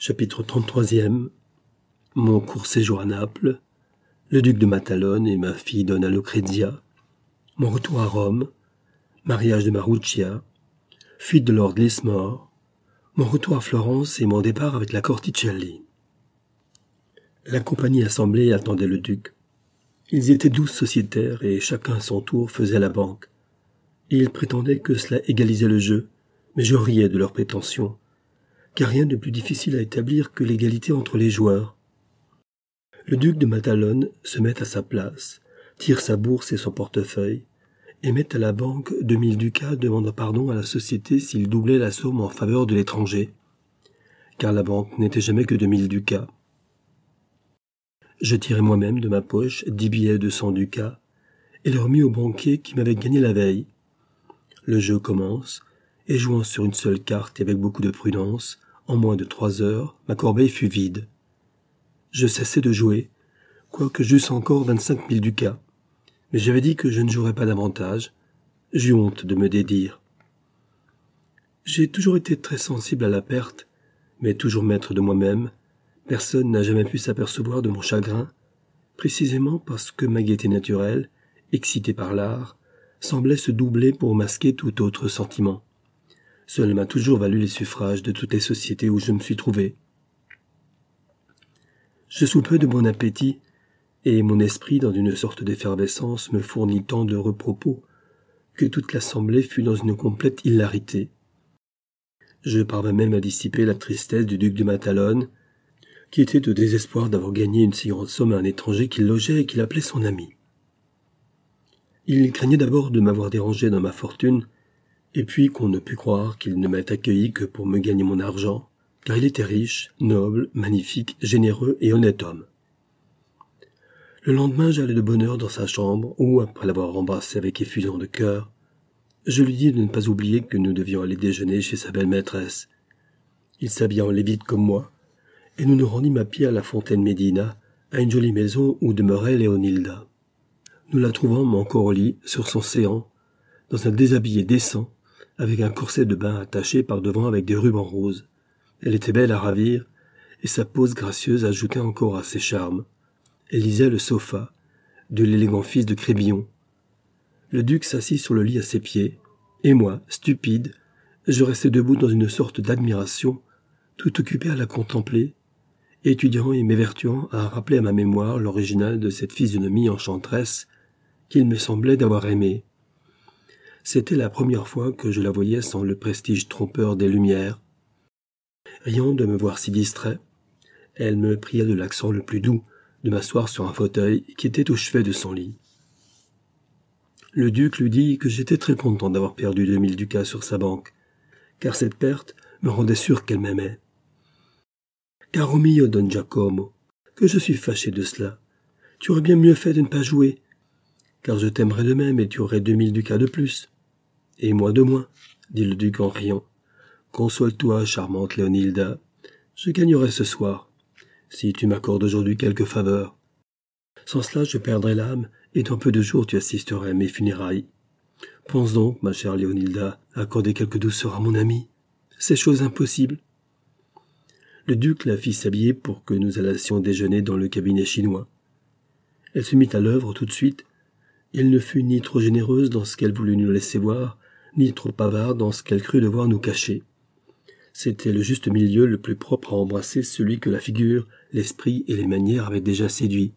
Chapitre 33e. Mon court séjour à Naples, le duc de Matalone et ma fille Donna Lucrezia, mon retour à Rome, mariage de Marruccia, fuite de Lord Lismore, mon retour à Florence et mon départ avec la Corticelli. La compagnie assemblée attendait le duc. Ils étaient 12 sociétaires et chacun à son tour faisait la banque. Ils prétendaient que cela égalisait le jeu, mais je riais de leurs prétentions, car rien de plus difficile à établir que l'égalité entre les joueurs. Le duc de Matalone se met à sa place, tire sa bourse et son portefeuille, et met à la banque 2000 ducats demandant pardon à la société s'il doublait la somme en faveur de l'étranger, car la banque n'était jamais que 2000 ducats. Je tirai moi-même de ma poche 10 billets de 100 ducats, et les remis au banquier qui m'avait gagné la veille. Le jeu commence, et jouant sur une seule carte et avec beaucoup de prudence, en moins de 3 heures, ma corbeille fut vide. Je cessai de jouer, quoique j'eusse encore 25 000 ducats. Mais j'avais dit que je ne jouerais pas davantage. J'eus honte de me dédire. J'ai toujours été très sensible à la perte, mais toujours maître de moi-même. Personne n'a jamais pu s'apercevoir de mon chagrin, précisément parce que ma gaieté naturelle, excitée par l'art, semblait se doubler pour masquer tout autre sentiment. Cela m'a toujours valu les suffrages de toutes les sociétés où je me suis trouvé. Je soupai de bon appétit, et mon esprit, dans une sorte d'effervescence, me fournit tant d'heureux propos que toute l'assemblée fut dans une complète hilarité. Je parvins même à dissiper la tristesse du duc de Matalone, qui était au désespoir d'avoir gagné une si grande somme à un étranger qu'il logeait et qu'il appelait son ami. Il craignait d'abord de m'avoir dérangé dans ma fortune, et puis qu'on ne pût croire qu'il ne m'ait accueilli que pour me gagner mon argent, car il était riche, noble, magnifique, généreux et honnête homme. Le lendemain, j'allai de bonne heure dans sa chambre, où, après l'avoir embrassé avec effusion de cœur, je lui dis de ne pas oublier que nous devions aller déjeuner chez sa belle maîtresse. Il s'habilla en lévite comme moi, et nous nous rendîmes à pied à la fontaine Médina, à une jolie maison où demeurait Léonilda. Nous la trouvâmes encore au lit, sur son séant, dans un déshabillé décent, avec un corset de bain attaché par devant avec des rubans roses. Elle était belle à ravir, et sa pose gracieuse ajoutait encore à ses charmes. Elle lisait le sofa, de l'élégant fils de Crébillon. Le duc s'assit sur le lit à ses pieds, et moi, stupide, je restai debout dans une sorte d'admiration, tout occupé à la contempler, étudiant et m'évertuant à rappeler à ma mémoire l'original de cette physionomie enchanteresse qu'il me semblait d'avoir aimée. C'était la première fois que je la voyais sans le prestige trompeur des lumières. Riant de me voir si distrait, elle me pria de l'accent le plus doux de m'asseoir sur un fauteuil qui était au chevet de son lit. Le duc lui dit que j'étais très content d'avoir perdu 2000 ducats sur sa banque, car cette perte me rendait sûr qu'elle m'aimait. « Caro mio, Don Giacomo, que je suis fâché de cela. Tu aurais bien mieux fait de ne pas jouer, car je t'aimerais de même et tu aurais 2000 ducats de plus. » « Et moi de moins, » dit le duc en riant. « Console-toi, charmante Léonilda, je gagnerai ce soir, si tu m'accordes aujourd'hui quelque faveur. Sans cela, je perdrai l'âme, et dans peu de jours tu assisterais à mes funérailles. Pense donc, ma chère Léonilda, à accorder quelque douceur à mon ami. C'est chose impossible. » Le duc la fit s'habiller pour que nous allassions déjeuner dans le cabinet chinois. Elle se mit à l'œuvre tout de suite. Elle ne fut ni trop généreuse dans ce qu'elle voulut nous laisser voir, ni trop bavarde dans ce qu'elle crut devoir nous cacher. C'était le juste milieu le plus propre à embrasser celui que la figure, l'esprit et les manières avaient déjà séduit.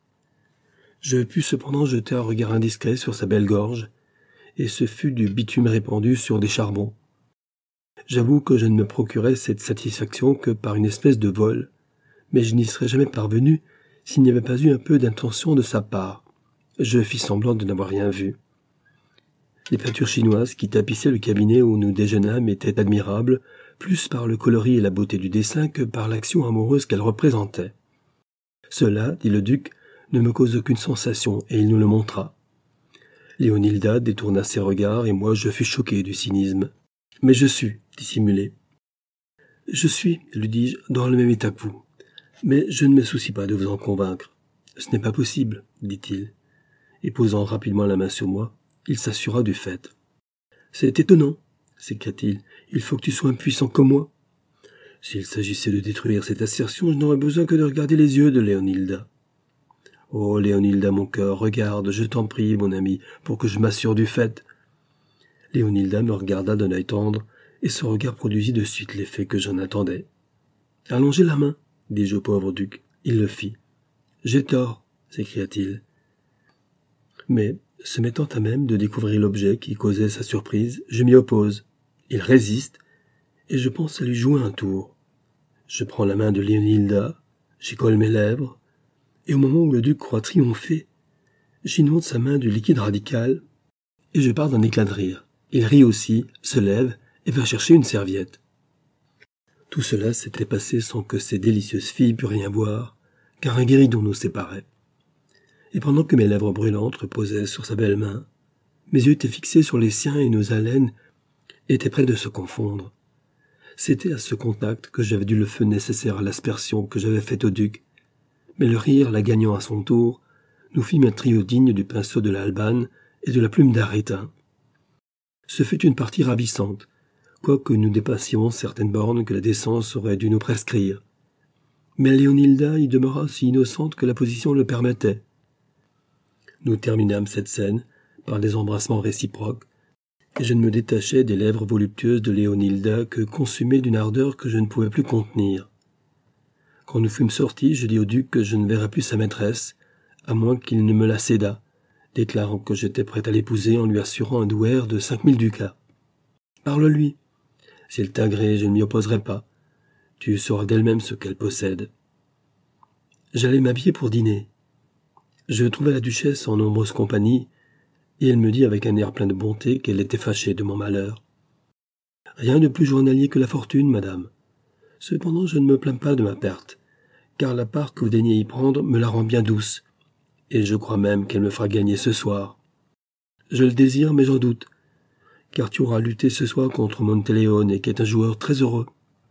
Je pus cependant jeter un regard indiscret sur sa belle gorge, et ce fut du bitume répandu sur des charbons. J'avoue que je ne me procurais cette satisfaction que par une espèce de vol, mais je n'y serais jamais parvenu s'il n'y avait pas eu un peu d'intention de sa part. Je fis semblant de n'avoir rien vu. Les peintures chinoises qui tapissaient le cabinet où nous déjeunâmes étaient admirables, plus par le coloris et la beauté du dessin que par l'action amoureuse qu'elles représentaient. Cela, dit le duc, ne me cause aucune sensation, et il nous le montra. Léonilda détourna ses regards, et moi je fus choqué du cynisme. Mais je sus dissimuler. « Je suis, lui dis-je, dans le même état que vous. Mais je ne me soucie pas de vous en convaincre. Ce n'est pas possible, dit-il. Et posant rapidement la main sur moi, il s'assura du fait. « C'est étonnant, s'écria-t-il. Il faut que tu sois impuissant comme moi. S'il s'agissait de détruire cette assertion, je n'aurais besoin que de regarder les yeux de Léonilda. Oh, Léonilda, mon cœur, regarde, je t'en prie, mon ami, pour que je m'assure du fait. Léonilda me regarda d'un œil tendre, et son regard produisit de suite l'effet que j'en attendais. « Allongez la main, dis-je au pauvre duc. Il le fit. « J'ai tort, s'écria-t-il. Mais, se mettant à même de découvrir l'objet qui causait sa surprise, je m'y oppose. Il résiste, et je pense à lui jouer un tour. Je prends la main de Léonilda, j'y colle mes lèvres, et au moment où le duc croit triompher, j'inonde sa main du liquide radical, et je pars d'un éclat de rire. Il rit aussi, se lève, et va chercher une serviette. Tout cela s'était passé sans que ces délicieuses filles pussent rien voir, car un guéridon nous séparait. Et pendant que mes lèvres brûlantes reposaient sur sa belle main, mes yeux étaient fixés sur les siens et nos haleines étaient près de se confondre. C'était à ce contact que j'avais dû le feu nécessaire à l'aspersion que j'avais faite au duc, mais le rire, la gagnant à son tour, nous fit un trio digne du pinceau de l'Albane et de la plume d'Arétin. Ce fut une partie ravissante, quoique nous dépassions certaines bornes que la décence aurait dû nous prescrire. Mais Léonilda y demeura si innocente que la position le permettait. Nous terminâmes cette scène par des embrassements réciproques, et je ne me détachai des lèvres voluptueuses de Léonilda que consumé d'une ardeur que je ne pouvais plus contenir. Quand nous fûmes sortis, je dis au duc que je ne verrais plus sa maîtresse, à moins qu'il ne me la cédât, déclarant que j'étais prêt à l'épouser en lui assurant un douaire de 5000 ducats. « Parle-lui. S'il t'agrée, je ne m'y opposerai pas. Tu sauras d'elle-même ce qu'elle possède. » J'allais m'habiller pour dîner. Je trouvai la duchesse en nombreuse compagnie, et elle me dit avec un air plein de bonté qu'elle était fâchée de mon malheur. « Rien de plus journalier que la fortune, madame. Cependant, je ne me plains pas de ma perte, car la part que vous daignez y prendre me la rend bien douce, et je crois même qu'elle me fera gagner ce soir. Je le désire, mais j'en doute, car tu auras lutté ce soir contre Monteleone, qui est un joueur très heureux. »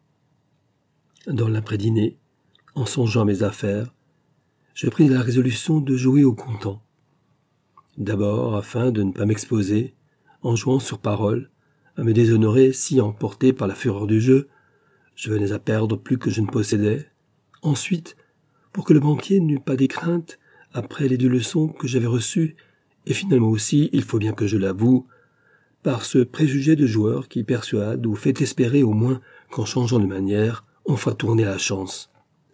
Dans l'après-dîner, en songeant à mes affaires, je pris la résolution de jouer au comptant. D'abord, afin de ne pas m'exposer, en jouant sur parole, à me déshonorer si, emporté par la fureur du jeu, je venais à perdre plus que je ne possédais. Ensuite, pour que le banquier n'eût pas des craintes, après les 2 leçons que j'avais reçues, et finalement aussi, il faut bien que je l'avoue, par ce préjugé de joueur qui persuade ou fait espérer au moins qu'en changeant de manière, on fera tourner la chance.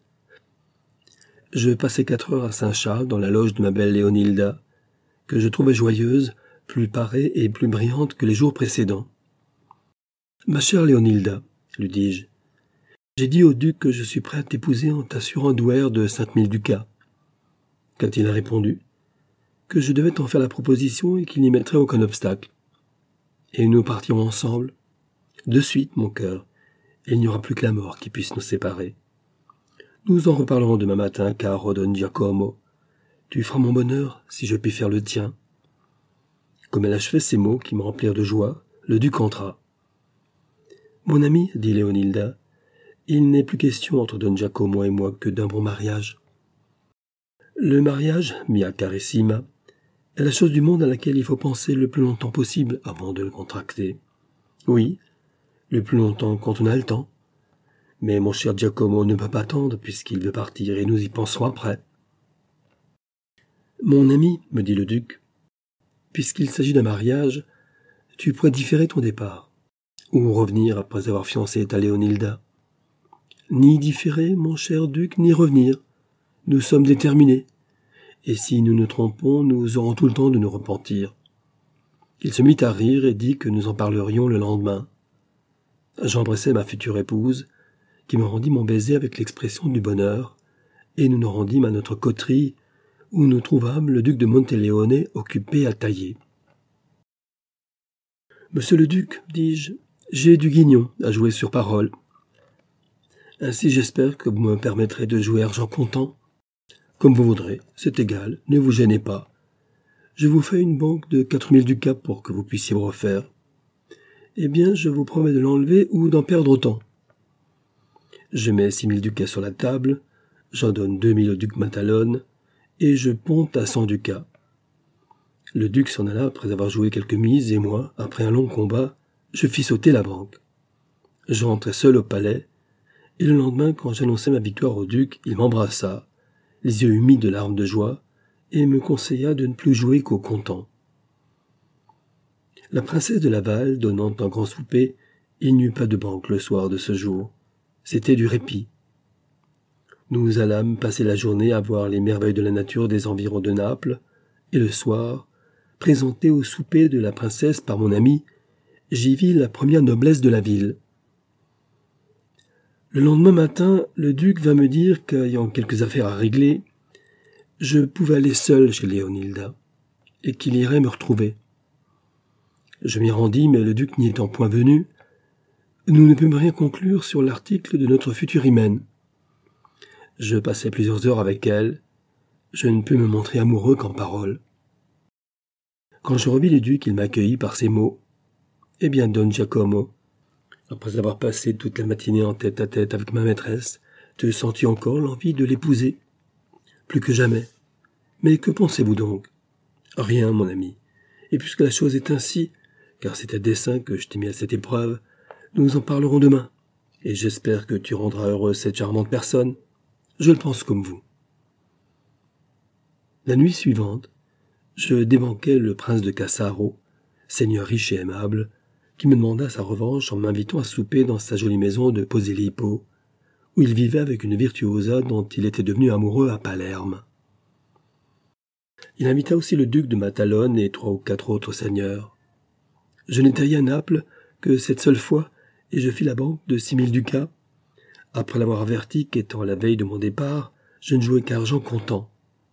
Je passai 4 heures à Saint-Charles dans la loge de ma belle Léonilda, que je trouvais joyeuse, plus parée et plus brillante que les jours précédents. « Ma chère Léonilda, lui dis-je, j'ai dit au duc que je suis prêt à t'épouser en t'assurant un douaire de 5000 ducats. Qu'a-t-il répondu? Que je devais t'en faire la proposition et qu'il n'y mettrait aucun obstacle. Et nous partirons ensemble. De suite, mon cœur, et il n'y aura plus que la mort qui puisse nous séparer. Nous en reparlerons demain matin, caro Don Giacomo. Tu feras mon bonheur si je puis faire le tien. » Comme elle achevait ces mots qui me remplirent de joie, le duc entra. « Mon ami, dit Léonilda, il n'est plus question entre Don Giacomo et moi que d'un bon mariage. » Le mariage, mia carissima, est la chose du monde à laquelle il faut penser le plus longtemps possible avant de le contracter. Oui, le plus longtemps quand on a le temps. Mais mon cher Giacomo ne peut pas attendre puisqu'il veut partir et nous y penserons après. « Mon ami, me dit le duc, puisqu'il s'agit d'un mariage, tu pourrais différer ton départ, ou revenir après avoir fiancé ta Léonilda. Ni différer, mon cher duc, ni revenir. Nous sommes déterminés, et si nous nous trompons, nous aurons tout le temps de nous repentir. » Il se mit à rire et dit que nous en parlerions le lendemain. J'embrassai ma future épouse, qui me rendit mon baiser avec l'expression du bonheur, et nous nous rendîmes à notre coterie, où nous trouvâmes le duc de Monteleone occupé à tailler. « Monsieur le duc, dis-je, j'ai du guignon à jouer sur parole. Ainsi j'espère que vous me permettrez de jouer argent comptant. Comme vous voudrez, c'est égal, ne vous gênez pas. Je vous fais une banque de 4000 ducats pour que vous puissiez vous refaire. Eh bien, je vous promets de l'enlever ou d'en perdre autant. Je mets 6000 ducats sur la table, j'en donne 2000 au duc Matalone, et je ponte à 100 ducats. Le duc s'en alla après avoir joué quelques mises, et moi, après un long combat, je fis sauter la banque. Je rentrai seul au palais, Et le lendemain, quand j'annonçai ma victoire au duc, il m'embrassa, les yeux humides de larmes de joie, et me conseilla de ne plus jouer qu'au comptant. La princesse de Laval, donnant un grand souper, il n'y eut pas de banque le soir de ce jour. C'était du répit. Nous allâmes passer la journée à voir les merveilles de la nature des environs de Naples, et le soir, présenté au souper de la princesse par mon ami, j'y vis la première noblesse de la ville. Le lendemain matin, le duc vint me dire qu'ayant quelques affaires à régler, je pouvais aller seul chez Léonilda, et qu'il irait me retrouver. Je m'y rendis, mais le duc n'y étant point venu, nous ne pûmes rien conclure sur l'article de notre future hymen. Je passai plusieurs heures avec elle, je ne pus me montrer amoureux qu'en paroles. Quand je revis le duc, il m'accueillit par ces mots. « Eh bien, Don Giacomo, après avoir passé toute la matinée en tête-à-tête avec ma maîtresse, te sens-tu encore l'envie de l'épouser ?»« Plus que jamais. Mais que pensez-vous donc ?»« Rien, mon ami. Et puisque la chose est ainsi, car c'est à dessein que je t'ai mis à cette épreuve, nous en parlerons demain, et j'espère que tu rendras heureuse cette charmante personne. Je le pense comme vous. » La nuit suivante, je débanquai le prince de Cassaro, seigneur riche et aimable, qui me demanda sa revanche en m'invitant à souper dans sa jolie maison de Posillipo, où il vivait avec une virtuosa dont il était devenu amoureux à Palerme. Il invita aussi le duc de Matalone et 3 ou 4 autres seigneurs. Je n'étais à Naples que cette seule fois, et je fis la banque de 6000 ducats. Après l'avoir averti qu'étant la veille de mon départ, je ne jouais qu'argent comptant.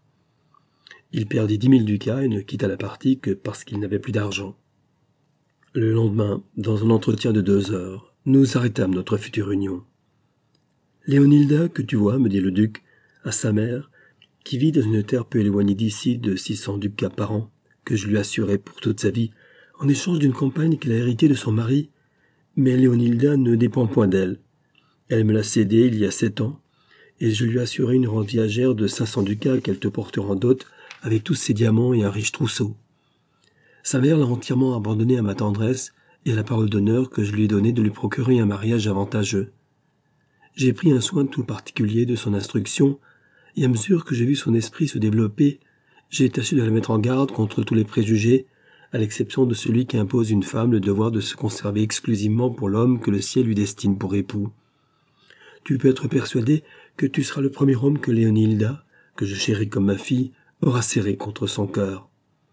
Il perdit 10 000 ducats et ne quitta la partie que parce qu'il n'avait plus d'argent. Le lendemain, dans un entretien de 2 heures, nous arrêtâmes notre future union. « Léonilda, que tu vois, me dit le duc, à sa mère, qui vit dans une terre peu éloignée d'ici de 600 ducats par an, que je lui assurais pour toute sa vie, en échange d'une campagne qu'il a héritée de son mari, mais Léonilda ne dépend point d'elle. Elle me l'a cédée il y a 7 ans, et je lui ai assuré une rente viagère de 500 ducats qu'elle te portera en dot avec tous ses diamants et un riche trousseau. Sa mère l'a entièrement abandonnée à ma tendresse et à la parole d'honneur que je lui ai donnée de lui procurer un mariage avantageux. J'ai pris un soin tout particulier de son instruction, et à mesure que j'ai vu son esprit se développer, j'ai tâché de la mettre en garde contre tous les préjugés, à l'exception de celui qui impose une femme le devoir de se conserver exclusivement pour l'homme que le ciel lui destine pour époux. Tu peux être persuadé que tu seras le premier homme que Léonilda, que je chéris comme ma fille, aura serré contre son cœur. »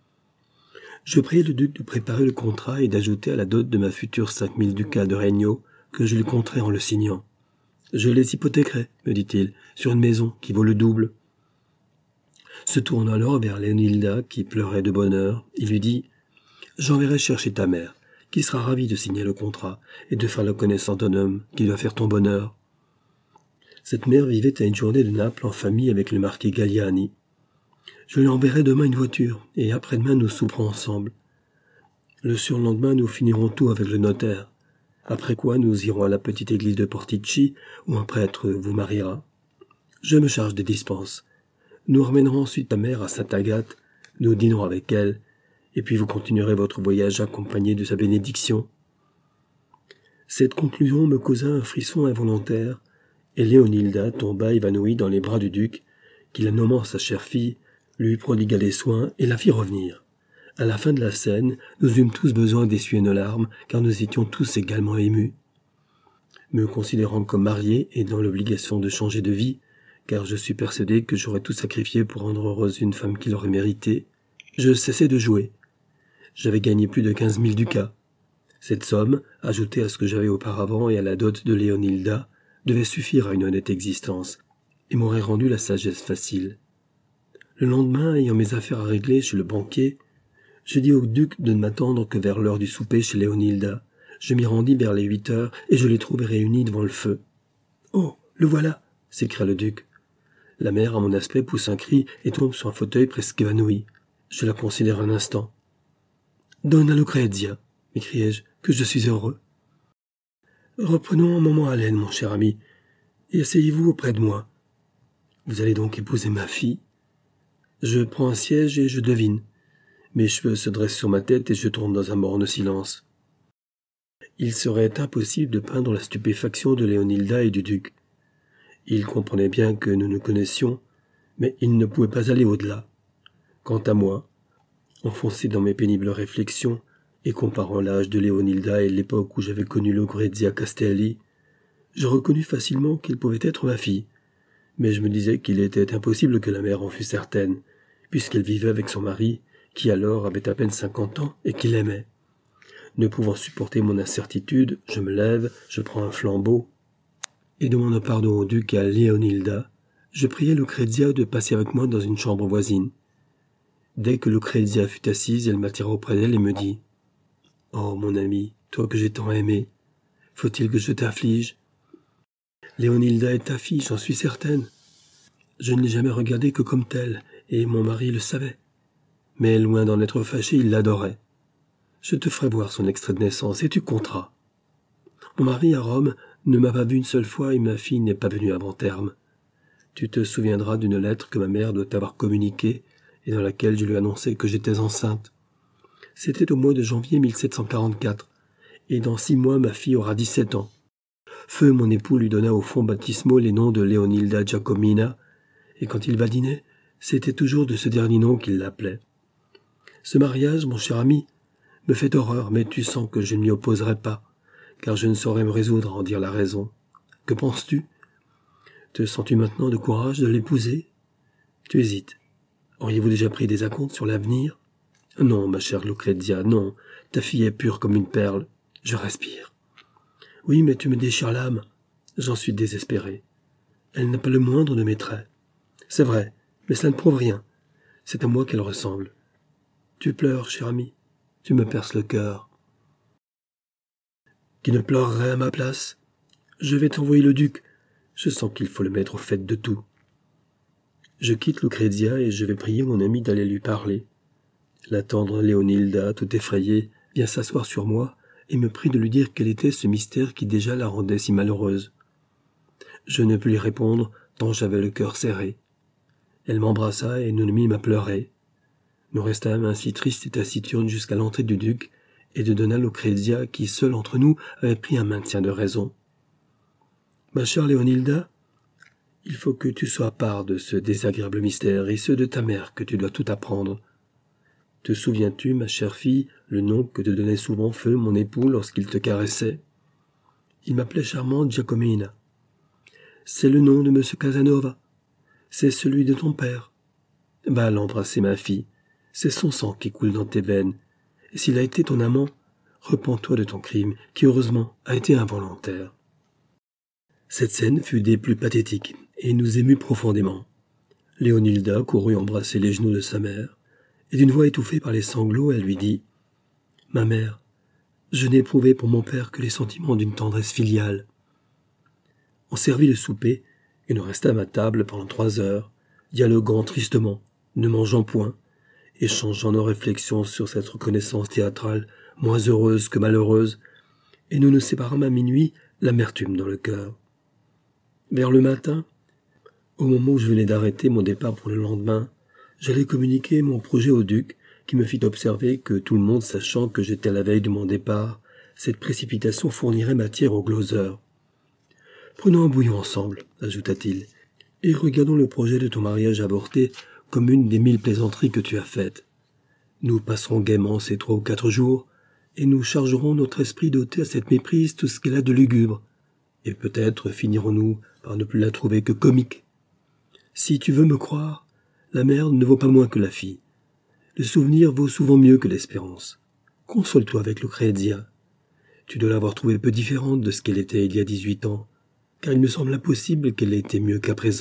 Je priai le duc de préparer le contrat et d'ajouter à la dot de ma future 5000 ducats de Regno que je lui compterai en le signant. « Je les hypothéquerai, me dit-il, sur une maison qui vaut le double. » Se tournant alors vers Léonilda, qui pleurait de bonheur, il lui dit « J'enverrai chercher ta mère, qui sera ravie de signer le contrat et de faire la connaissance d'un homme qui doit faire ton bonheur. » Cette mère vivait à une journée de Naples en famille avec le marquis Galliani. Je lui enverrai demain une voiture, et après-demain nous souperons ensemble. Le surlendemain nous finirons tout avec le notaire, après quoi nous irons à la petite église de Portici, où un prêtre vous mariera. Je me charge des dispenses. Nous ramènerons ensuite ta mère à Sainte-Agathe, nous dînerons avec elle, et puis vous continuerez votre voyage accompagné de sa bénédiction. Cette conclusion me causa un frisson involontaire, et Léonilda tomba évanouie dans les bras du duc, qui, la nommant sa chère fille, lui prodigua des soins et la fit revenir. À la fin de la scène, nous eûmes tous besoin d'essuyer nos larmes, car nous étions tous également émus. Me considérant comme marié et dans l'obligation de changer de vie, car je suis persuadé que j'aurais tout sacrifié pour rendre heureuse une femme qui l'aurait mérité, je cessai de jouer. J'avais gagné plus de 15 000 ducats. Cette somme, ajoutée à ce que j'avais auparavant et à la dot de Léonilda, devait suffire à une honnête existence, et m'aurait rendu la sagesse facile. Le lendemain, ayant mes affaires à régler chez le banquier, je dis au duc de ne m'attendre que vers l'heure du souper chez Léonilda. Je m'y rendis vers les 8 heures, et je les trouvai réunis devant le feu. « Oh, le voilà !» s'écria le duc. La mère, à mon aspect, pousse un cri et tombe sur un fauteuil presque évanoui. Je la considère un instant. « Donna Lucrezia !» m'écriai-je, « que je suis heureux. » « Reprenons un moment haleine, mon cher ami, et asseyez-vous auprès de moi. Vous allez donc épouser ma fille ? Je prends un siège et je devine. Mes cheveux se dressent sur ma tête et je tourne dans un morne silence. Il serait impossible de peindre la stupéfaction de Léonilda et du duc. Il comprenait bien que nous nous connaissions, mais il ne pouvait pas aller au-delà. Quant à moi, enfoncé dans mes pénibles réflexions, et comparant l'âge de Leonilda et l'époque où j'avais connu Lucrezia Castelli, je reconnus facilement qu'il pouvait être ma fille, mais je me disais qu'il était impossible que la mère en fût certaine, puisqu'elle vivait avec son mari, qui alors avait à peine 50 ans et qui l'aimait. Ne pouvant supporter mon incertitude, je me lève, je prends un flambeau, et demandant pardon au duc et à Leonilda, je priai Lucrezia de passer avec moi dans une chambre voisine. Dès que Lucrezia fut assise, elle m'attira auprès d'elle et me dit « Oh, mon ami, toi que j'ai tant aimé, faut-il que je t'afflige ? Leonilda est ta fille, j'en suis certaine. Je ne l'ai jamais regardée que comme telle, et mon mari le savait. Mais loin d'en être fâché, il l'adorait. Je te ferai voir son extrait de naissance, et tu compteras. Mon mari, à Rome, ne m'a pas vu une seule fois, et ma fille n'est pas venue avant terme. Tu te souviendras d'une lettre que ma mère doit avoir communiquée, et dans laquelle je lui annonçais que j'étais enceinte. C'était au mois de janvier 1744, et dans 6 mois ma fille aura 17 ans. Feu, mon époux, lui donna au fond baptismaux les noms de Leonilda Giacomina, et quand il va dîner, c'était toujours de ce dernier nom qu'il l'appelait. Ce mariage, mon cher ami, me fait horreur, mais tu sens que je ne m'y opposerai pas, car je ne saurais me résoudre à en dire la raison. Que penses-tu ? Te sens-tu maintenant de courage de l'épouser ? Tu hésites. Auriez-vous déjà pris des acomptes sur l'avenir ? Non, ma chère Lucrezia, non. Ta fille est pure comme une perle. Je respire. Oui, mais tu me déchires l'âme. J'en suis désespéré. Elle n'a pas le moindre de mes traits. C'est vrai, mais ça ne prouve rien. C'est à moi qu'elle ressemble. Tu pleures, cher ami. Tu me perces le cœur. Qui ne pleurerait à ma place ? Je vais t'envoyer le duc. Je sens qu'il faut le mettre au fait de tout. Je quitte Lucrezia et je vais prier mon ami d'aller lui parler. La tendre Leonilda, tout effrayée, vient s'asseoir sur moi et me prie de lui dire quel était ce mystère qui déjà la rendait si malheureuse. Je ne pus lui répondre tant j'avais le cœur serré. Elle m'embrassa et nous nous mîmes à pleurer. Nous restâmes ainsi tristes et taciturnes jusqu'à l'entrée du duc et de Donna Lucrezia qui, seule entre nous, avait pris un maintien de raison. « Ma chère Leonilda, il faut que tu sois part de ce désagréable mystère et ceux de ta mère que tu dois tout apprendre. Te souviens-tu, ma chère fille, le nom que te donnait souvent Feu, mon époux, lorsqu'il te caressait ? Il m'appelait charmante Giacomina. C'est le nom de M. Casanova. C'est celui de ton père. Va l'embrasser, ma fille. C'est son sang qui coule dans tes veines. Et s'il a été ton amant, repens-toi de ton crime, qui heureusement a été involontaire. » Cette scène fut des plus pathétiques et nous émut profondément. Leonilda courut embrasser les genoux de sa mère, et d'une voix étouffée par les sanglots, elle lui dit « Ma mère, je n'ai éprouvé pour mon père que les sentiments d'une tendresse filiale. » On servit le souper, et nous restâmes à table pendant 3 heures, dialoguant tristement, ne mangeant point, échangeant nos réflexions sur cette reconnaissance théâtrale moins heureuse que malheureuse, et nous nous séparâmes à minuit, l'amertume dans le cœur. Vers le matin, au moment où je venais d'arrêter mon départ pour le lendemain, j'allais communiquer mon projet au duc, qui me fit observer que tout le monde sachant que j'étais à la veille de mon départ, cette précipitation fournirait matière au gloseur. « Prenons un bouillon ensemble, » ajouta-t-il, « et regardons le projet de ton mariage avorté comme une des 1000 plaisanteries que tu as faites. Nous passerons gaiement ces 3 ou 4 jours, et nous chargerons notre esprit d'ôter à cette méprise tout ce qu'elle a de lugubre, et peut-être finirons-nous par ne plus la trouver que comique. Si tu veux me croire, la mère ne vaut pas moins que la fille. Le souvenir vaut souvent mieux que l'espérance. Console-toi avec Lucrezia. Tu dois l'avoir trouvée peu différente de ce qu'elle était il y a 18 ans, car il me semble impossible qu'elle ait été mieux qu'à présent. »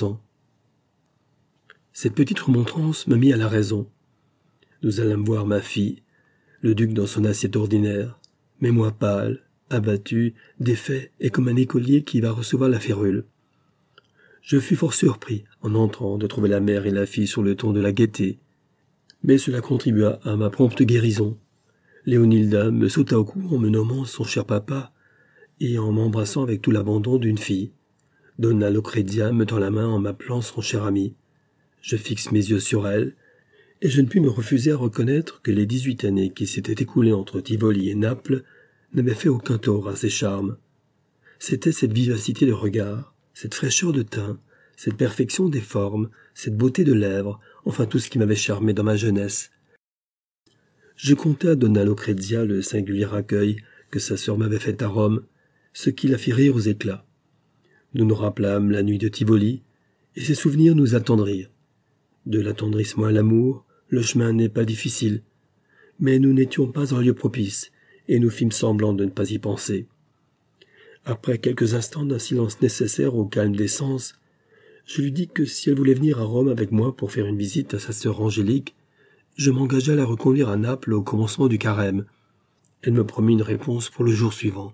Cette petite remontrance me mit à la raison. Nous allâmes voir ma fille, le duc dans son assiette ordinaire, mais moi pâle, abattu, défait et comme un écolier qui va recevoir la férule. Je fus fort surpris, en entrant, de trouver la mère et la fille sur le ton de la gaieté. Mais cela contribua à ma prompte guérison. Leonilda me sauta au cou en me nommant son cher papa et en m'embrassant avec tout l'abandon d'une fille. Donna Lucrezia me tend la main en m'appelant son cher ami. Je fixe mes yeux sur elle, et je ne pus me refuser à reconnaître que les 18 années qui s'étaient écoulées entre Tivoli et Naples n'avaient fait aucun tort à ses charmes. C'était cette vivacité de regard, cette fraîcheur de teint, cette perfection des formes, cette beauté de lèvres, enfin tout ce qui m'avait charmé dans ma jeunesse. Je contai à Donna Lucrezia le singulier accueil que sa sœur m'avait fait à Rome, ce qui la fit rire aux éclats. Nous nous rappelâmes la nuit de Tivoli, et ces souvenirs nous attendrirent. De l'attendrissement à l'amour, le chemin n'est pas difficile, mais nous n'étions pas en lieu propice, et nous fîmes semblant de ne pas y penser. Après quelques instants d'un silence nécessaire au calme des sens, je lui dis que si elle voulait venir à Rome avec moi pour faire une visite à sa sœur Angélique, je m'engageais à la reconduire à Naples au commencement du carême. Elle me promit une réponse pour le jour suivant.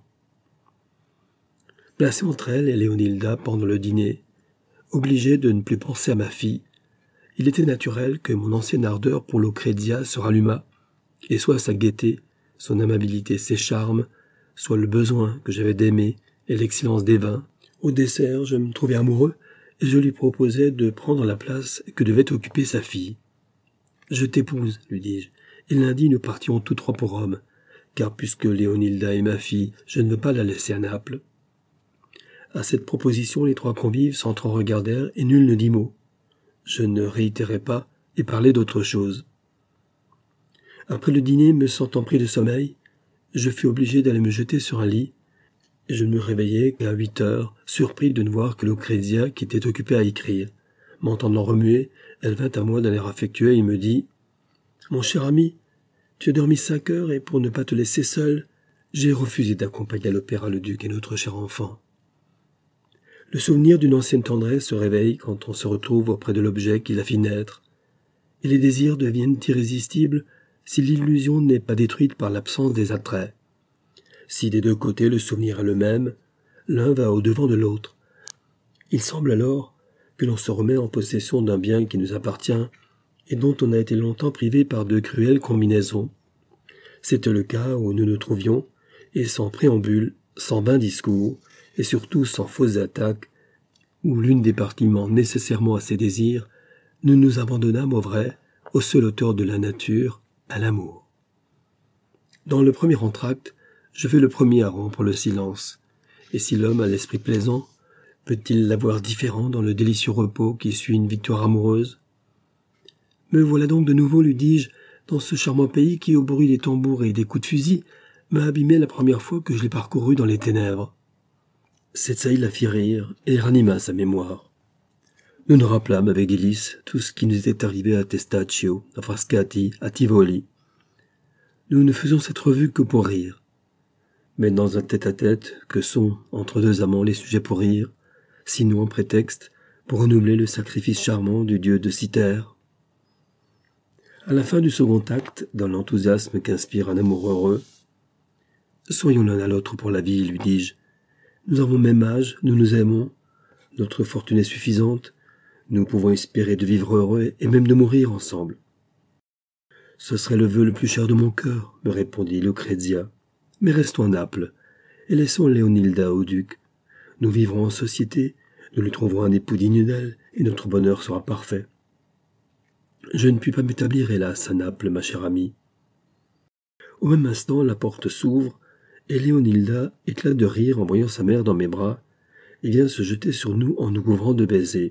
Placé entre elle et Léonilda pendant le dîner, obligé de ne plus penser à ma fille, il était naturel que mon ancienne ardeur pour Lucrezia se rallumât, et soit sa gaieté, son amabilité, ses charmes, soit le besoin que j'avais d'aimer et l'excellence des vins. Au dessert, je me trouvais amoureux, et je lui proposai de prendre la place que devait occuper sa fille. « Je t'épouse, lui dis-je, et lundi nous partions tous trois pour Rome, car puisque Léonilda est ma fille, je ne veux pas la laisser à Naples. » À cette proposition, les trois convives s'entre-regardèrent et nul ne dit mot. Je ne réitérai pas et parlai d'autre chose. Après le dîner, me sentant pris de sommeil, je fus obligé d'aller me jeter sur un lit, et je ne me réveillai qu'à 8 heures, surpris de ne voir que Lucrezia qui était occupée à écrire. M'entendant remuer, elle vint à moi d'un air affectueux et me dit « Mon cher ami, tu as dormi 5 heures et pour ne pas te laisser seul, j'ai refusé d'accompagner à l'opéra le duc et notre cher enfant. » Le souvenir d'une ancienne tendresse se réveille quand on se retrouve auprès de l'objet qui la fit naître, et les désirs deviennent irrésistibles si l'illusion n'est pas détruite par l'absence des attraits. Si des deux côtés le souvenir est le même, l'un va au-devant de l'autre. Il semble alors que l'on se remet en possession d'un bien qui nous appartient et dont on a été longtemps privé par de cruelles combinaisons. C'était le cas où nous nous trouvions, et sans préambule, sans vains discours, et surtout sans fausses attaques, où l'une des parties ment nécessairement à ses désirs, nous nous abandonnâmes au vrai, au seul auteur de la nature, à l'amour. Dans le premier entracte, je fus le premier à rompre le silence, et si l'homme a l'esprit plaisant, peut-il l'avoir différent dans le délicieux repos qui suit une victoire amoureuse? Me voilà donc de nouveau, lui dis-je, dans ce charmant pays qui, au bruit des tambours et des coups de fusil, m'a abîmé la première fois que je l'ai parcouru dans les ténèbres. Cette saillie la fit rire et ranima sa mémoire. Nous nous rappelâmes avec délice tout ce qui nous était arrivé à Testaccio, à Frascati, à Tivoli. Nous ne faisions cette revue que pour rire. Mais dans un tête-à-tête, que sont, entre deux amants, les sujets pour rire, sinon un prétexte pour renouveler le sacrifice charmant du dieu de Cythère. À la fin du second acte, dans l'enthousiasme qu'inspire un amour heureux, « Soyons l'un à l'autre pour la vie, lui dis-je. Nous avons même âge, nous nous aimons, notre fortune est suffisante, nous pouvons espérer de vivre heureux et même de mourir ensemble. » « Ce serait le vœu le plus cher de mon cœur, me répondit Lucrezia. Mais restons à Naples, et laissons Léonilda au duc. Nous vivrons en société, nous lui trouverons un époux digne d'elle, et notre bonheur sera parfait. Je ne puis pas m'établir, hélas, à Naples, ma chère amie. Au même instant, la porte s'ouvre, et Léonilda éclate de rire en voyant sa mère dans mes bras, et vient se jeter sur nous en nous couvrant de baisers.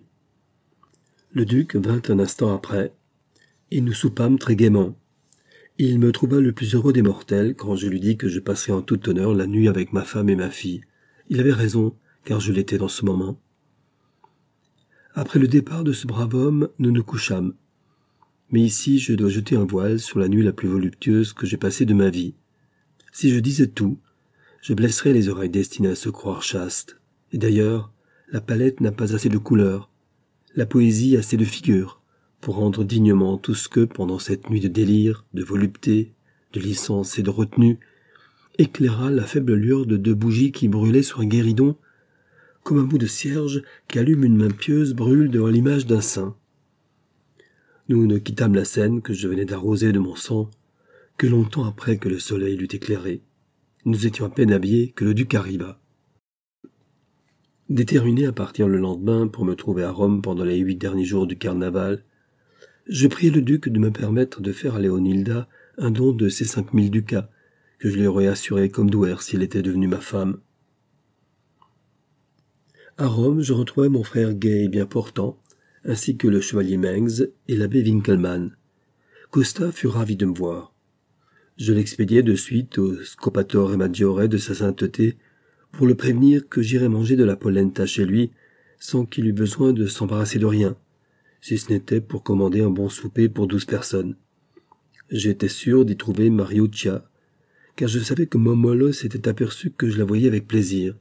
Le duc vint un instant après, et nous soupâmes très gaiement. Il me trouva le plus heureux des mortels quand je lui dis que je passerais en tout honneur la nuit avec ma femme et ma fille. Il avait raison, car je l'étais dans ce moment. Après le départ de ce brave homme, nous nous couchâmes. Mais ici, je dois jeter un voile sur la nuit la plus voluptueuse que j'ai passée de ma vie. Si je disais tout, je blesserais les oreilles destinées à se croire chastes. Et d'ailleurs, la palette n'a pas assez de couleurs, la poésie assez de figures, pour rendre dignement tout ce que, pendant cette nuit de délire, de volupté, de licence et de retenue, éclaira la faible lueur de 2 bougies qui brûlaient sur un guéridon, comme un bout de cierge qu'allume une main pieuse brûle devant l'image d'un saint. Nous ne quittâmes la scène que je venais d'arroser de mon sang, que longtemps après que le soleil l'eût éclairé. Nous étions à peine habillés que le duc arriva. Déterminé à partir le lendemain pour me trouver à Rome pendant les 8 derniers jours du carnaval, je priai le duc de me permettre de faire à Léonilda un don de ses 5000 ducats, que je lui aurais assuré comme douaire si elle était devenue ma femme. À Rome, je retrouvai mon frère gai et bien portant, ainsi que le chevalier Mengs et l'abbé Winkelmann. Costa fut ravi de me voir. Je l'expédiai de suite au Scopatore Maggiore de sa sainteté pour le prévenir que j'irais manger de la polenta chez lui sans qu'il eût besoin de s'embarrasser de rien, si ce n'était pour commander un bon souper pour 12 personnes. J'étais sûr d'y trouver Mariuccia, car je savais que Momolo s'était aperçu que je la voyais avec plaisir.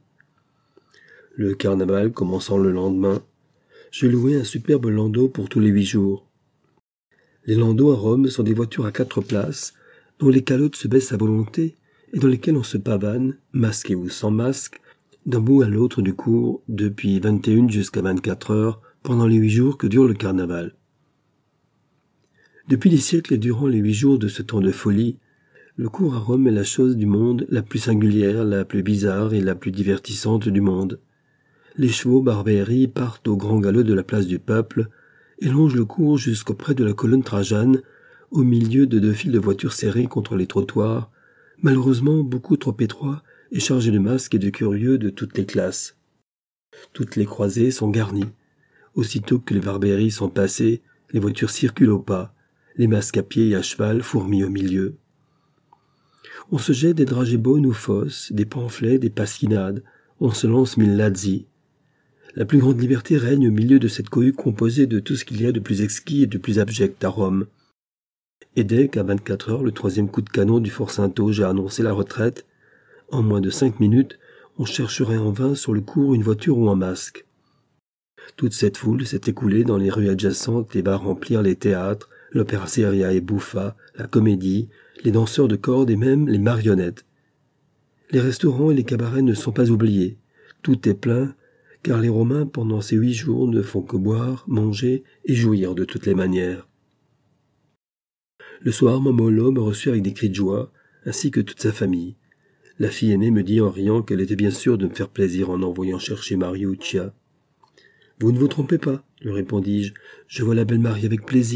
Le carnaval commençant le lendemain, je louai un superbe landau pour tous les 8 jours. Les landaux à Rome sont des voitures à 4 places, dont les calottes se baissent à volonté et dans lesquelles on se pavane, masqué ou sans masque, d'un bout à l'autre du cours, depuis 21 jusqu'à 24 heures, pendant les 8 jours que dure le carnaval. Depuis des siècles et durant les 8 jours de ce temps de folie, le cours à Rome est la chose du monde la plus singulière, la plus bizarre et la plus divertissante du monde. Les chevaux Barberi partent au grand galop de la place du Peuple et longent le cours jusqu'auprès de la colonne Trajane, au milieu de 2 files de voitures serrées contre les trottoirs, malheureusement beaucoup trop étroits et chargés de masques et de curieux de toutes les classes. Toutes les croisées sont garnies. Aussitôt que les Barberi sont passés, les voitures circulent au pas, les masques à pied et à cheval fourmillent au milieu. On se jette des dragées ou fausses, des pamphlets, des pasquinades, on se lance 1000 lazzi. La plus grande liberté règne au milieu de cette cohue composée de tout ce qu'il y a de plus exquis et de plus abject à Rome. Et dès qu'à 24 heures le 3e coup de canon du Fort Saint-Auge a annoncé la retraite, en moins de 5 minutes, on chercherait en vain sur le cours une voiture ou un masque. Toute cette foule s'est écoulée dans les rues adjacentes et va remplir les théâtres, l'opéra seria et buffa, la comédie, les danseurs de cordes et même les marionnettes. Les restaurants et les cabarets ne sont pas oubliés. Tout est plein, car les Romains, pendant ces 8 jours, ne font que boire, manger et jouir de toutes les manières. Le soir, Momolo me reçut avec des cris de joie, ainsi que toute sa famille. La fille aînée me dit en riant qu'elle était bien sûre de me faire plaisir en envoyant chercher Mariuccia. « Vous ne vous trompez pas, lui répondis-je, je vois la belle Marie avec plaisir. »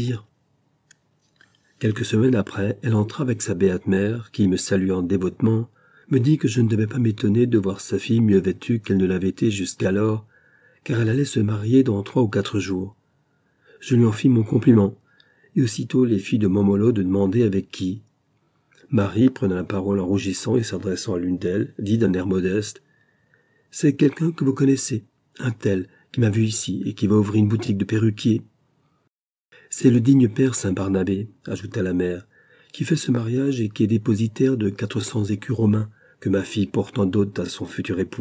Quelques semaines après, elle entra avec sa béate mère, qui, me saluant dévotement, me dit que je ne devais pas m'étonner de voir sa fille mieux vêtue qu'elle ne l'avait été jusqu'alors, car elle allait se marier dans 3 ou 4 jours. Je lui en fis mon compliment, et aussitôt les filles de Momolo de demander avec qui. Marie, prenant la parole en rougissant et s'adressant à l'une d'elles, dit d'un air modeste « C'est quelqu'un que vous connaissez, un tel, qui m'a vu ici et qui va ouvrir une boutique de perruquier. »« C'est le digne père Saint-Barnabé, » ajouta la mère, « qui fait ce mariage et qui est dépositaire de 400 écus romains que ma fille porte en dot à son futur époux. »«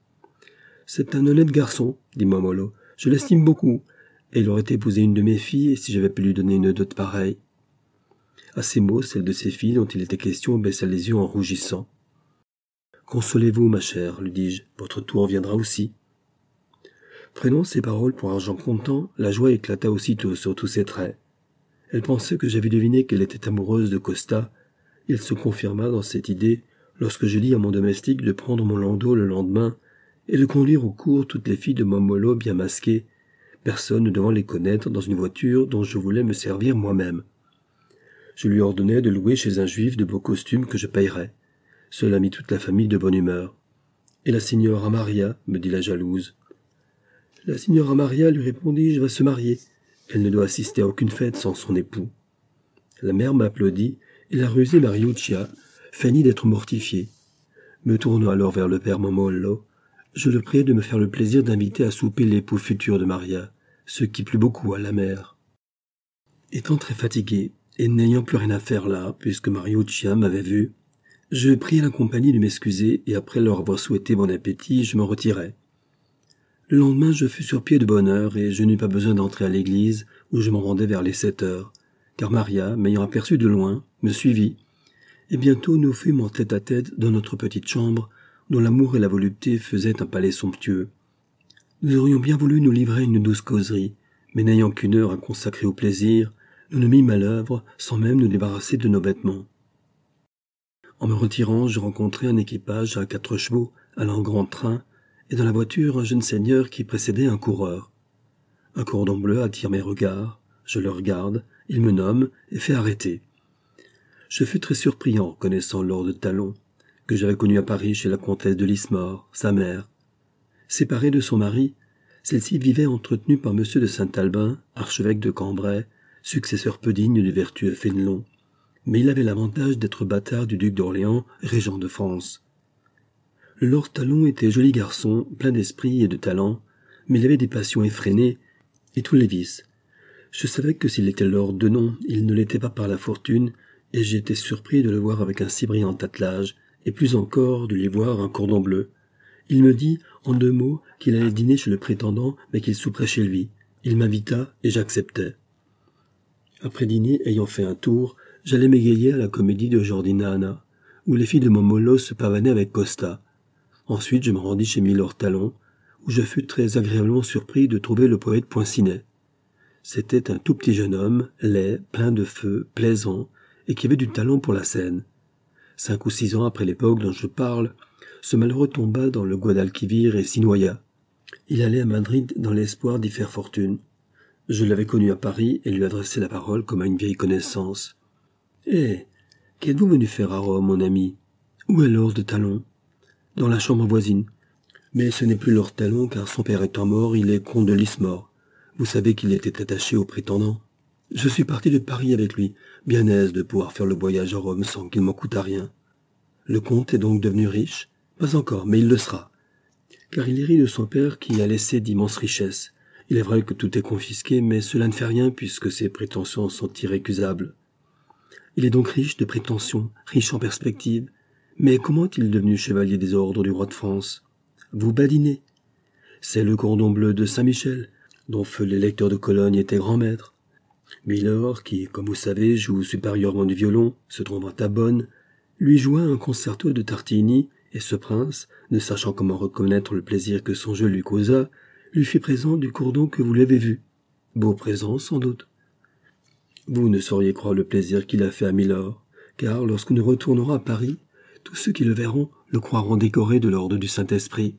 C'est un honnête garçon, » dit Momolo, « je l'estime beaucoup, et il aurait épousé une de mes filles si j'avais pu lui donner une dot pareille. » À ces mots, celle de ses filles dont il était question baissa les yeux en rougissant. « Consolez-vous, ma chère, lui dis-je, votre tour viendra aussi. » Prenant ces paroles pour argent comptant, la joie éclata aussitôt sur tous ses traits. Elle pensait que j'avais deviné qu'elle était amoureuse de Costa, et elle se confirma dans cette idée lorsque je dis à mon domestique de prendre mon landau le lendemain et de conduire au cours toutes les filles de Momolo bien masquées, personne ne devant les connaître dans une voiture dont je voulais me servir moi-même. Je lui ordonnai de louer chez un juif de beaux costumes que je payerais. Cela mit toute la famille de bonne humeur. « Et la signora Maria ?» me dit la jalouse. « La signora Maria, lui répondis-je, va se marier. Elle ne doit assister à aucune fête sans son époux. » La mère m'applaudit, et la rusée Mariuccia feignit d'être mortifiée. Me tournant alors vers le père Momolo, je le priai de me faire le plaisir d'inviter à souper l'époux futur de Maria, ce qui plut beaucoup à la mère. Étant très fatigué, et n'ayant plus rien à faire là, puisque Mariuccia m'avait vu, je priai la compagnie de m'excuser, et après leur avoir souhaité bon appétit, je m'en retirai. Le lendemain, je fus sur pied de bonne heure, et je n'eus pas besoin d'entrer à l'église, où je m'en rendais vers les 7 heures, car Maria, m'ayant aperçu de loin, me suivit, et bientôt nous fûmes en tête-à-tête dans notre petite chambre, dont l'amour et la volupté faisaient un palais somptueux. Nous aurions bien voulu nous livrer une douce causerie, mais n'ayant qu'une heure à consacrer au plaisir, nous nous mîmes à l'œuvre sans même nous débarrasser de nos vêtements. En me retirant, je rencontrai un équipage à 4 chevaux, allant en grand train, et dans la voiture un jeune seigneur qui précédait un coureur. Un cordon bleu attire mes regards, je le regarde, il me nomme et fait arrêter. Je fus très surpris en reconnaissant Lord Talon, que j'avais connu à Paris chez la comtesse de Lismore, sa mère. Séparée de son mari, celle-ci vivait entretenue par M. de Saint-Albin, archevêque de Cambrai, successeur peu digne du vertueux Fénelon. Mais il avait l'avantage d'être bâtard du duc d'Orléans, régent de France. Le lord Talon était joli garçon, plein d'esprit et de talent, mais il avait des passions effrénées et tous les vices. Je savais que s'il était lord de nom, il ne l'était pas par la fortune, et j'étais surpris de le voir avec un si brillant attelage, et plus encore de lui voir un cordon bleu. Il me dit, en 2 mots, qu'il allait dîner chez le prétendant, mais qu'il souperait chez lui. Il m'invita, et j'acceptai. Après dîner, ayant fait un tour, j'allais m'égayer à la comédie de Giordina, où les filles de Momolo se pavanaient avec Costa. Ensuite, je me rendis chez Milord Talon, où je fus très agréablement surpris de trouver le poète Poincinet. C'était un tout petit jeune homme, laid, plein de feu, plaisant, et qui avait du talent pour la scène. 5 ou 6 ans après l'époque dont je parle, ce malheureux tomba dans le Guadalquivir et s'y noya. Il allait à Madrid dans l'espoir d'y faire fortune. Je l'avais connu à Paris et lui adressai la parole comme à une vieille connaissance. « Eh, qu'êtes-vous venu faire à Rome, mon ami ? Où est Lord Talon ? Dans la chambre voisine. Mais ce n'est plus Lord Talon, car son père étant mort, il est comte de Lismore. Vous savez qu'il était attaché au prétendant. Je suis parti de Paris avec lui, bien aise de pouvoir faire le voyage à Rome sans qu'il m'en coûtât rien. Le comte est donc devenu riche ? Pas encore, mais il le sera. Car il hérite de son père qui a laissé d'immenses richesses. Il est vrai que tout est confisqué, mais cela ne fait rien puisque ses prétentions sont irrécusables. Il est donc riche de prétentions, riche en perspective. Mais comment est-il devenu chevalier des ordres du roi de France ? Vous badinez. C'est le cordon bleu de Saint-Michel, dont feu l'électeur de Cologne était grand maître. Milord, qui, comme vous savez, joue supérieurement du violon, se trouvant à Bonn, lui joua un concerto de Tartini, et ce prince, ne sachant comment reconnaître le plaisir que son jeu lui causa, lui fit présent du cordon que vous l'avez vu. Beau présent, sans doute. Vous ne sauriez croire le plaisir qu'il a fait à Milord, car lorsque nous retournerons à Paris, tous ceux qui le verront le croiront décoré de l'ordre du Saint-Esprit.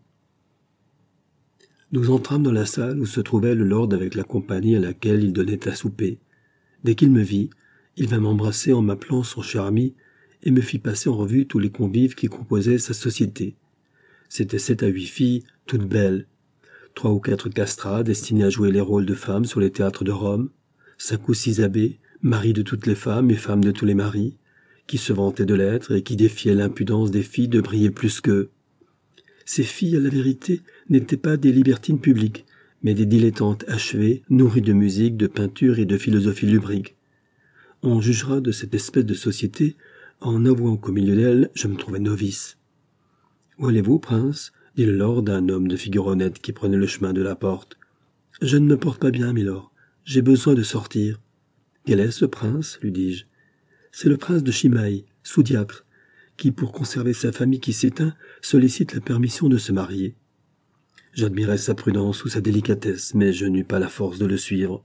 Nous entrâmes dans la salle où se trouvait le lord avec la compagnie à laquelle il donnait à souper. Dès qu'il me vit, il vint m'embrasser en m'appelant son cher ami et me fit passer en revue tous les convives qui composaient sa société. C'étaient 7 à 8 filles, toutes belles. 3 ou 4 castras destinées à jouer les rôles de femmes sur les théâtres de Rome. 5 ou 6 abbés, maris de toutes les femmes et femmes de tous les maris, qui se vantaient de l'être et qui défiaient l'impudence des filles de briller plus qu'eux. Ces filles, à la vérité, n'étaient pas des libertines publiques, mais des dilettantes achevées, nourries de musique, de peinture et de philosophie lubrique. On jugera de cette espèce de société en avouant qu'au milieu d'elle, je me trouvais novice. « Où allez-vous, prince ?» dit le lord à un homme de figure honnête qui prenait le chemin de la porte. « Je ne me porte pas bien, milord. J'ai besoin de sortir. »« Quel est ce prince ?» lui dis-je. « C'est le prince de Chimaï, sous-diacre, qui, pour conserver sa famille qui s'éteint, sollicite la permission de se marier. » J'admirais sa prudence ou sa délicatesse, mais je n'eus pas la force de le suivre.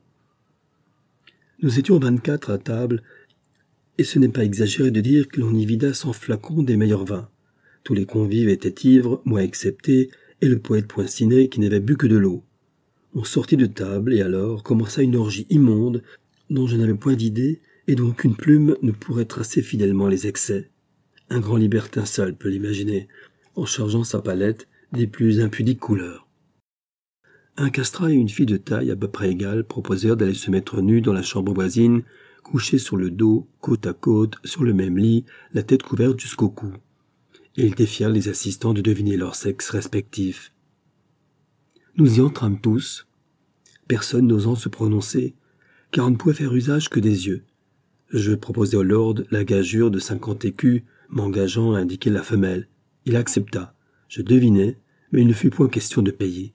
Nous étions 24 à table, et ce n'est pas exagéré de dire que l'on y vida 100 flacons des meilleurs vins. Tous les convives étaient ivres, moi excepté, et le poète Poincinet qui n'avait bu que de l'eau. On sortit de table, et alors commença une orgie immonde, dont je n'avais point d'idée, et dont aucune plume ne pourrait tracer fidèlement les excès. Un grand libertin seul peut l'imaginer, en chargeant sa palette des plus impudiques couleurs. Un castrat et une fille de taille à peu près égale proposèrent d'aller se mettre nus dans la chambre voisine, couchés sur le dos, côte à côte, sur le même lit, la tête couverte jusqu'au cou. Et ils défièrent les assistants de deviner leur sexe respectif. Nous y entrâmes tous, personne n'osant se prononcer, car on ne pouvait faire usage que des yeux. Je proposai au lord la gageure de 50 écus, m'engageant à indiquer la femelle. Il accepta. Je devinai, mais il ne fut point question de payer.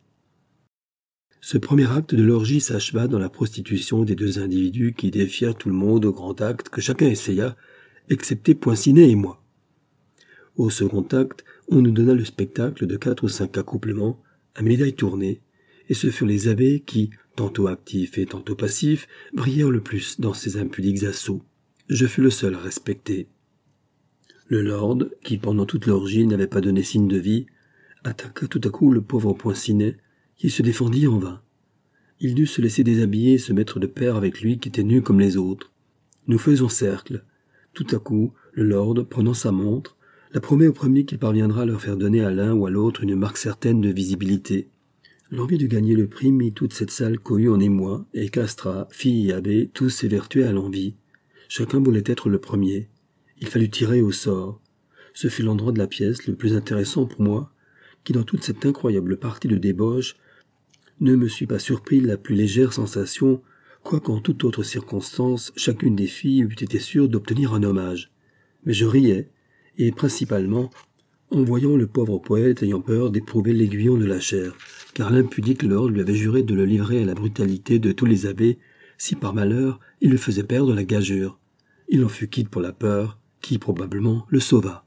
Ce premier acte de l'orgie s'acheva dans la prostitution des 2 individus qui défièrent tout le monde au grand acte que chacun essaya, excepté Poincinet et moi. Au second acte, on nous donna le spectacle de 4 ou 5 accouplements, à médailles tournées, et ce furent les abbés qui, tantôt actifs et tantôt passifs, brillèrent le plus dans ces impudiques assauts. Je fus le seul à respecter. Le lord, qui pendant toute l'orgie n'avait pas donné signe de vie, attaqua tout à coup le pauvre Poincinet, qui se défendit en vain. Il dut se laisser déshabiller et se mettre de pair avec lui qui était nu comme les autres. Nous faisions cercle. Tout à coup, le lord, prenant sa montre, La promet au premier qu'il parviendra à leur faire donner à l'un ou à l'autre une marque certaine de visibilité. L'envie de gagner le prix mit toute cette salle cohue en émoi, et Castra, fille et abbé, tous s'évertuaient à l'envie. Chacun voulait être le premier. Il fallut tirer au sort. Ce fut l'endroit de la pièce le plus intéressant pour moi, qui dans toute cette incroyable partie de débauche ne me suis pas surpris de la plus légère sensation, quoiqu'en toute autre circonstance, chacune des filles eût été sûre d'obtenir un hommage. Mais je riais, et principalement en voyant le pauvre poète ayant peur d'éprouver l'aiguillon de la chair, car l'impudique lord lui avait juré de le livrer à la brutalité de tous les abbés, si par malheur il le faisait perdre la gageure. Il en fut quitte pour la peur, qui probablement le sauva.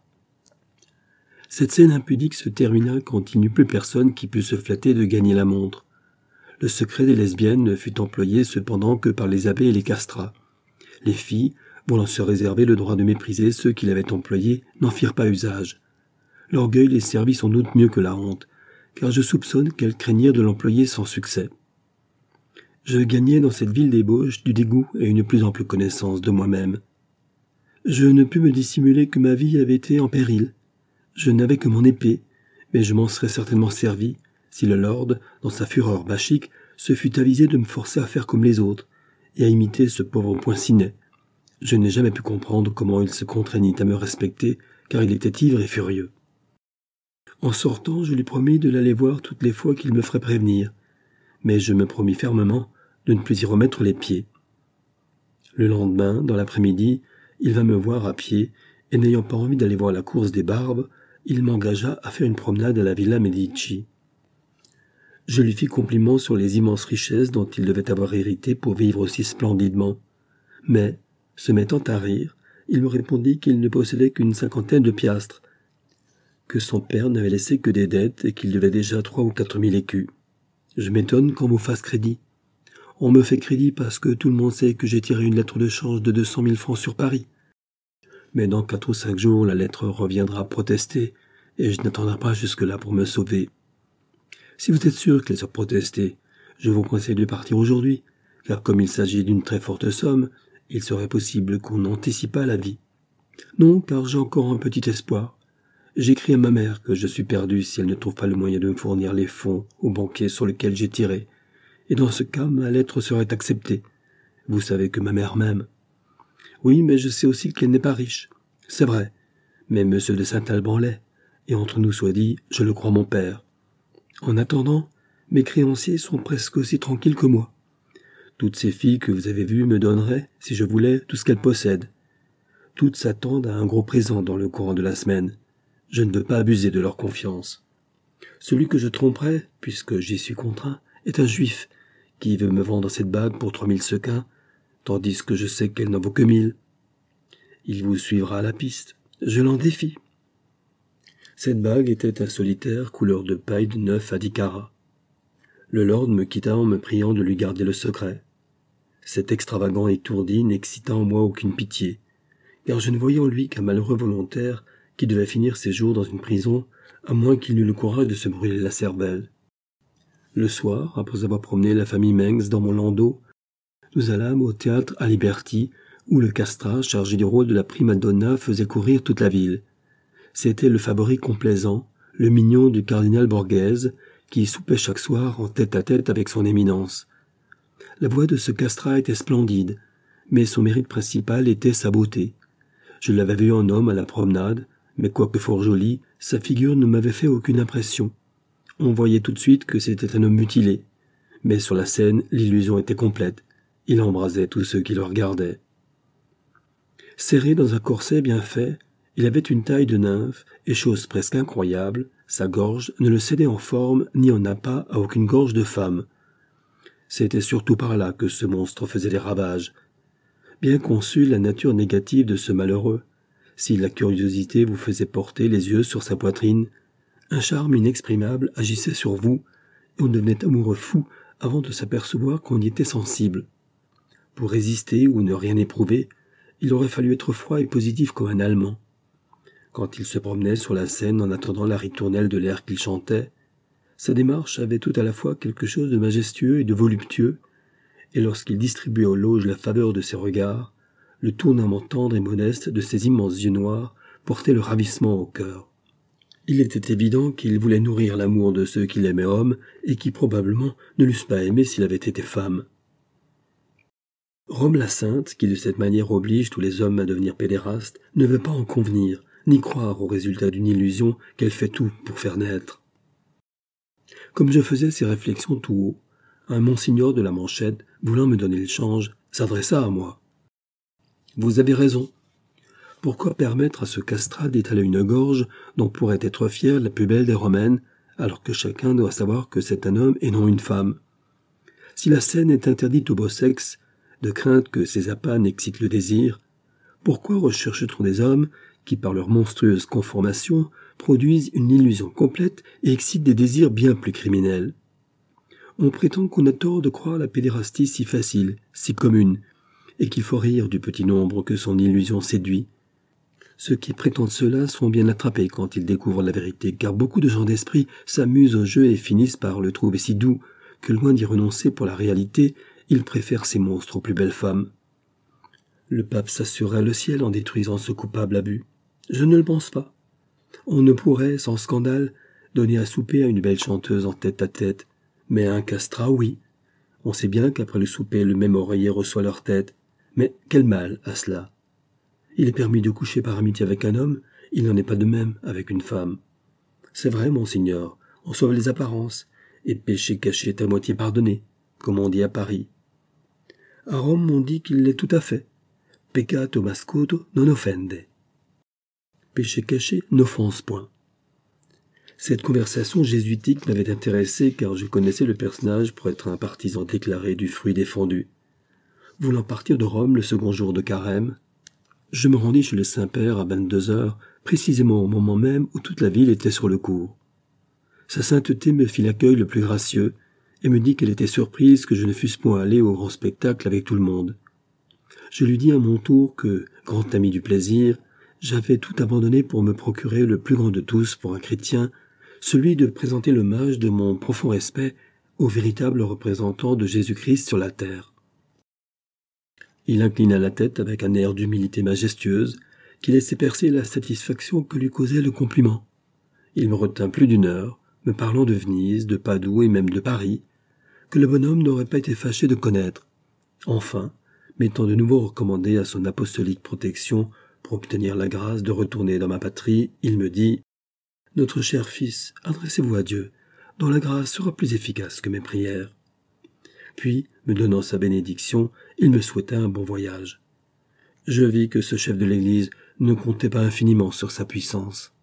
Cette scène impudique se termina quand il n'y eut plus personne qui pût se flatter de gagner la montre. Le secret des lesbiennes ne fut employé cependant que par les abbés et les castrats. Les filles, voulant se réserver le droit de mépriser ceux qui l'avaient employé, n'en firent pas usage. L'orgueil les servit sans doute mieux que la honte, car je soupçonne qu'elles craignirent de l'employer sans succès. Je gagnai dans cette ville d'ébauche du dégoût et une plus ample connaissance de moi-même. Je ne pus me dissimuler que ma vie avait été en péril. Je n'avais que mon épée, mais je m'en serais certainement servi, si le lord, dans sa fureur bachique, se fût avisé de me forcer à faire comme les autres, et à imiter ce pauvre Poinçonnet. Je n'ai jamais pu comprendre comment il se contraignit à me respecter, car il était ivre et furieux. En sortant, je lui promis de l'aller voir toutes les fois qu'il me ferait prévenir, mais je me promis fermement de ne plus y remettre les pieds. Le lendemain, dans l'après-midi, il vint me voir à pied, et n'ayant pas envie d'aller voir la course des barbes, il m'engagea à faire une promenade à la Villa Medici. Je lui fis compliment sur les immenses richesses dont il devait avoir hérité pour vivre aussi splendidement. Mais, se mettant à rire, il me répondit qu'il ne possédait qu'une 50aine de piastres, que son père n'avait laissé que des dettes et qu'il devait déjà 3 ou 4 000 écus. Je m'étonne qu'on vous fasse crédit. On me fait crédit parce que tout le monde sait que j'ai tiré une lettre de change de 200 000 francs sur Paris. Mais dans 4 ou 5 jours, la lettre reviendra protester, et je n'attendrai pas jusque-là pour me sauver. Si vous êtes sûr qu'elle soit protestée, je vous conseille de partir aujourd'hui, car comme il s'agit d'une très forte somme, il serait possible qu'on anticipât la vie. Non, car j'ai encore un petit espoir. J'écris à ma mère que je suis perdu si elle ne trouve pas le moyen de me fournir les fonds au banquier sur lequel j'ai tiré, et dans ce cas, ma lettre serait acceptée. Vous savez que ma mère m'aime. Oui, mais je sais aussi qu'elle n'est pas riche. C'est vrai, mais M. de Saint-Alban l'est, et entre nous soit dit, je le crois mon père. En attendant, mes créanciers sont presque aussi tranquilles que moi. Toutes ces filles que vous avez vues me donneraient, si je voulais, tout ce qu'elles possèdent. Toutes s'attendent à un gros présent dans le courant de la semaine. Je ne veux pas abuser de leur confiance. Celui que je tromperai, puisque j'y suis contraint, est un juif, qui veut me vendre cette bague pour 3 000 sequins, tandis que je sais qu'elle n'en vaut que 1 000. Il vous suivra à la piste. Je l'en défie. Cette bague était un solitaire couleur de paille de 9 à 10 carats. Le lord me quitta en me priant de lui garder le secret. Cet extravagant étourdi n'excita en moi aucune pitié, car je ne voyais en lui qu'un malheureux volontaire qui devait finir ses jours dans une prison, à moins qu'il n'eût le courage de se brûler la cervelle. Le soir, après avoir promené la famille Mengs dans mon landau, nous allâmes au théâtre Aliberti, où le castrat, chargé du rôle de la prima donna, faisait courir toute la ville. C'était le favori complaisant, le mignon du cardinal Borghese, qui soupait chaque soir en tête-à-tête avec son éminence. La voix de ce castrat était splendide, mais son mérite principal était sa beauté. Je l'avais vu en homme à la promenade, mais quoique fort joli, sa figure ne m'avait fait aucune impression. On voyait tout de suite que c'était un homme mutilé, mais sur la scène, l'illusion était complète. Il embrasait tous ceux qui le regardaient. Serré dans un corset bien fait, il avait une taille de nymphe, et chose presque incroyable, sa gorge ne le cédait en forme ni en appât à aucune gorge de femme. C'était surtout par là que ce monstre faisait des ravages. Bien conçue la nature négative de ce malheureux, si la curiosité vous faisait porter les yeux sur sa poitrine, un charme inexprimable agissait sur vous, et on devenait amoureux fou avant de s'apercevoir qu'on y était sensible. Pour résister ou ne rien éprouver, il aurait fallu être froid et positif comme un Allemand. Quand il se promenait sur la scène en attendant la ritournelle de l'air qu'il chantait, sa démarche avait tout à la fois quelque chose de majestueux et de voluptueux, et lorsqu'il distribuait aux loges la faveur de ses regards, le tournement tendre et modeste de ses immenses yeux noirs portait le ravissement au cœur. Il était évident qu'il voulait nourrir l'amour de ceux qui l'aimaient homme et qui probablement ne l'eussent pas aimé s'il avait été femme. Rome la Sainte, qui de cette manière oblige tous les hommes à devenir pédérastes, ne veut pas en convenir, ni croire au résultat d'une illusion qu'elle fait tout pour faire naître. Comme je faisais ces réflexions tout haut, un monsignor de la Manchette, voulant me donner le change, s'adressa à moi. « Vous avez raison. Pourquoi permettre à ce castrat d'étaler une gorge dont pourrait être fière la plus belle des Romaines, alors que chacun doit savoir que c'est un homme et non une femme? Si la scène est interdite au beau sexe, de crainte que ces appâts n'excitent le désir, pourquoi recherche-t-on des hommes qui, par leur monstrueuse conformation, produisent une illusion complète et excitent des désirs bien plus criminels? On prétend qu'on a tort de croire la pédérastie si facile, si commune, et qu'il faut rire du petit nombre que son illusion séduit. Ceux qui prétendent cela sont bien attrapés quand ils découvrent la vérité, car beaucoup de gens d'esprit s'amusent au jeu et finissent par le trouver si doux que, loin d'y renoncer pour la réalité, ils préfèrent ces monstres aux plus belles femmes. Le pape s'assurerait le ciel en détruisant ce coupable abus. Je ne le pense pas. On ne pourrait, sans scandale, donner à souper à une belle chanteuse en tête-à-tête, mais à un castrat, oui. On sait bien qu'après le souper, le même oreiller reçoit leur tête. Mais quel mal à cela? Il est permis de coucher par amitié avec un homme, il n'en est pas de même avec une femme. C'est vrai, monseigneur, on sauve les apparences, et péché caché est à moitié pardonné, comme on dit à Paris. À Rome, on dit qu'il l'est tout à fait. Peccato nascosto non offende. Péché caché n'offense point. Cette conversation jésuitique m'avait intéressé car je connaissais le personnage pour être un partisan déclaré du fruit défendu. Voulant partir de Rome le second jour de carême, je me rendis chez le Saint-Père à 22h, précisément au moment même où toute la ville était sur le cours. Sa sainteté me fit l'accueil le plus gracieux et me dit qu'elle était surprise que je ne fusse point allé au grand spectacle avec tout le monde. Je lui dis à mon tour que, grand ami du plaisir, j'avais tout abandonné pour me procurer le plus grand de tous pour un chrétien, celui de présenter l'hommage de mon profond respect au véritable représentant de Jésus-Christ sur la terre. Il inclina la tête avec un air d'humilité majestueuse qui laissait percer la satisfaction que lui causait le compliment. Il me retint plus d'une heure, me parlant de Venise, de Padoue et même de Paris, que le bonhomme n'aurait pas été fâché de connaître. Enfin, m'étant de nouveau recommandé à son apostolique protection pour obtenir la grâce de retourner dans ma patrie, il me dit « Notre cher fils, adressez-vous à Dieu, dont la grâce sera plus efficace que mes prières. » Puis, me donnant sa bénédiction, il me souhaita un bon voyage. Je vis que ce chef de l'Église ne comptait pas infiniment sur sa puissance.